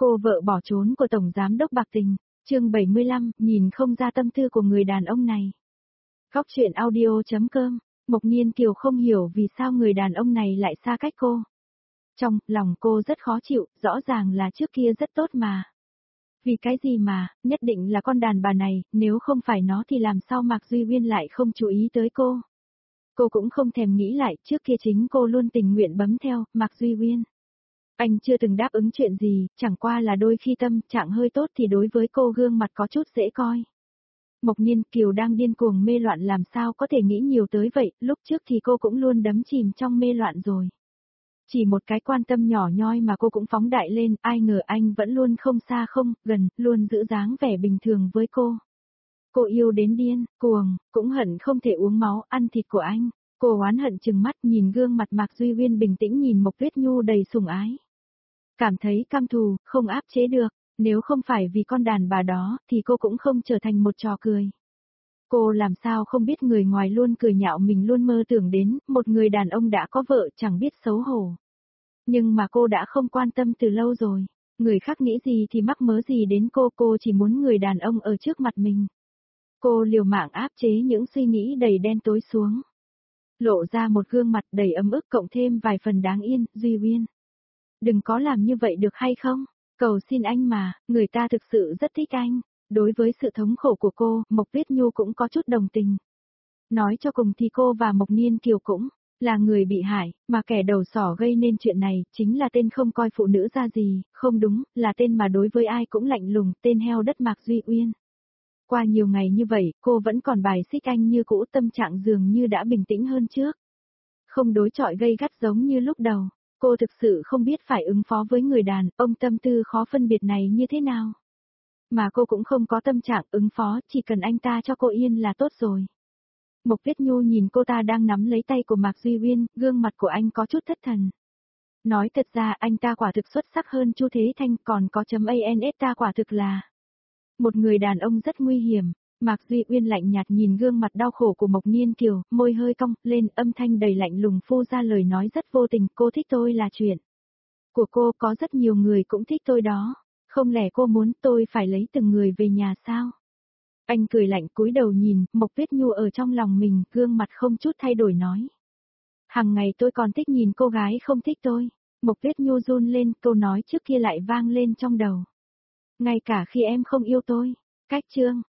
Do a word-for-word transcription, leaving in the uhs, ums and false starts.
Cô vợ bỏ trốn của Tổng Giám đốc bạc tình, chương bảy mươi lăm, nhìn không ra tâm tư của người đàn ông này. Góc truyện audio.com, Mộc Nhiên Kiều không hiểu vì sao người đàn ông này lại xa cách cô. Trong lòng cô rất khó chịu, rõ ràng là trước kia rất tốt mà. Vì cái gì mà, nhất định là con đàn bà này, nếu không phải nó thì làm sao Mạc Duy Uyên lại không chú ý tới cô. Cô cũng không thèm nghĩ lại, trước kia chính cô luôn tình nguyện bấm theo, Mạc Duy Uyên. Anh chưa từng đáp ứng chuyện gì, chẳng qua là đôi khi tâm trạng hơi tốt thì đối với cô gương mặt có chút dễ coi. Mộc Nhiên Kiều đang điên cuồng mê loạn làm sao có thể nghĩ nhiều tới vậy, lúc trước thì cô cũng luôn đắm chìm trong mê loạn rồi. Chỉ một cái quan tâm nhỏ nhoi mà cô cũng phóng đại lên, ai ngờ anh vẫn luôn không xa không, gần, luôn giữ dáng vẻ bình thường với cô. Cô yêu đến điên, cuồng, cũng hận không thể uống máu, ăn thịt của anh. Cô oán hận chừng mắt nhìn gương mặt Mạc Duy Uyên bình tĩnh nhìn Mộc Tuyết Nhu đầy sủng ái. Cảm thấy căm thù, không áp chế được, nếu không phải vì con đàn bà đó thì cô cũng không trở thành một trò cười. Cô làm sao không biết người ngoài luôn cười nhạo mình luôn mơ tưởng đến một người đàn ông đã có vợ chẳng biết xấu hổ. Nhưng mà cô đã không quan tâm từ lâu rồi, người khác nghĩ gì thì mắc mớ gì đến cô, cô chỉ muốn người đàn ông ở trước mặt mình. Cô liều mạng áp chế những suy nghĩ đầy đen tối xuống. Lộ ra một gương mặt đầy ấm ức cộng thêm vài phần đáng yên, Duy Uyên. Đừng có làm như vậy được hay không? Cầu xin anh mà, người ta thực sự rất thích anh. Đối với sự thống khổ của cô, Mộc Tuyết Nhu cũng có chút đồng tình. Nói cho cùng thì cô và Mộc Nhiên Kiều cũng là người bị hại, mà kẻ đầu sỏ gây nên chuyện này chính là tên không coi phụ nữ ra gì, không đúng, là tên mà đối với ai cũng lạnh lùng, tên heo đất Mạc Duy Uyên. Qua nhiều ngày như vậy, cô vẫn còn bài xích anh như cũ, tâm trạng dường như đã bình tĩnh hơn trước. Không đối chọi gây gắt giống như lúc đầu. Cô thực sự không biết phải ứng phó với người đàn ông tâm tư khó phân biệt này như thế nào. Mà cô cũng không có tâm trạng ứng phó, chỉ cần anh ta cho cô yên là tốt rồi. Mộc Tuyết Nhu nhìn cô ta đang nắm lấy tay của Mạc Duy Uyên, gương mặt của anh có chút thất thần. Nói thật ra anh ta quả thực xuất sắc hơn Chu Thế Thanh, còn có chấm ans ta quả thực là một người đàn ông rất nguy hiểm. Mạc Duy Uyên lạnh nhạt nhìn gương mặt đau khổ của Mộc Nhiên Kiều, môi hơi cong lên, âm thanh đầy lạnh lùng phun ra lời nói rất vô tình, cô thích tôi là chuyện của cô, có rất nhiều người cũng thích tôi đó, không lẽ cô muốn tôi phải lấy từng người về nhà sao? Anh cười lạnh cúi đầu nhìn, Mộc Tuyết Nhu ở trong lòng mình, gương mặt không chút thay đổi nói. Hằng ngày tôi còn thích nhìn cô gái không thích tôi. Mộc Tuyết Nhu run lên, câu nói trước kia lại vang lên trong đầu. Ngay cả khi em không yêu tôi. Cách chương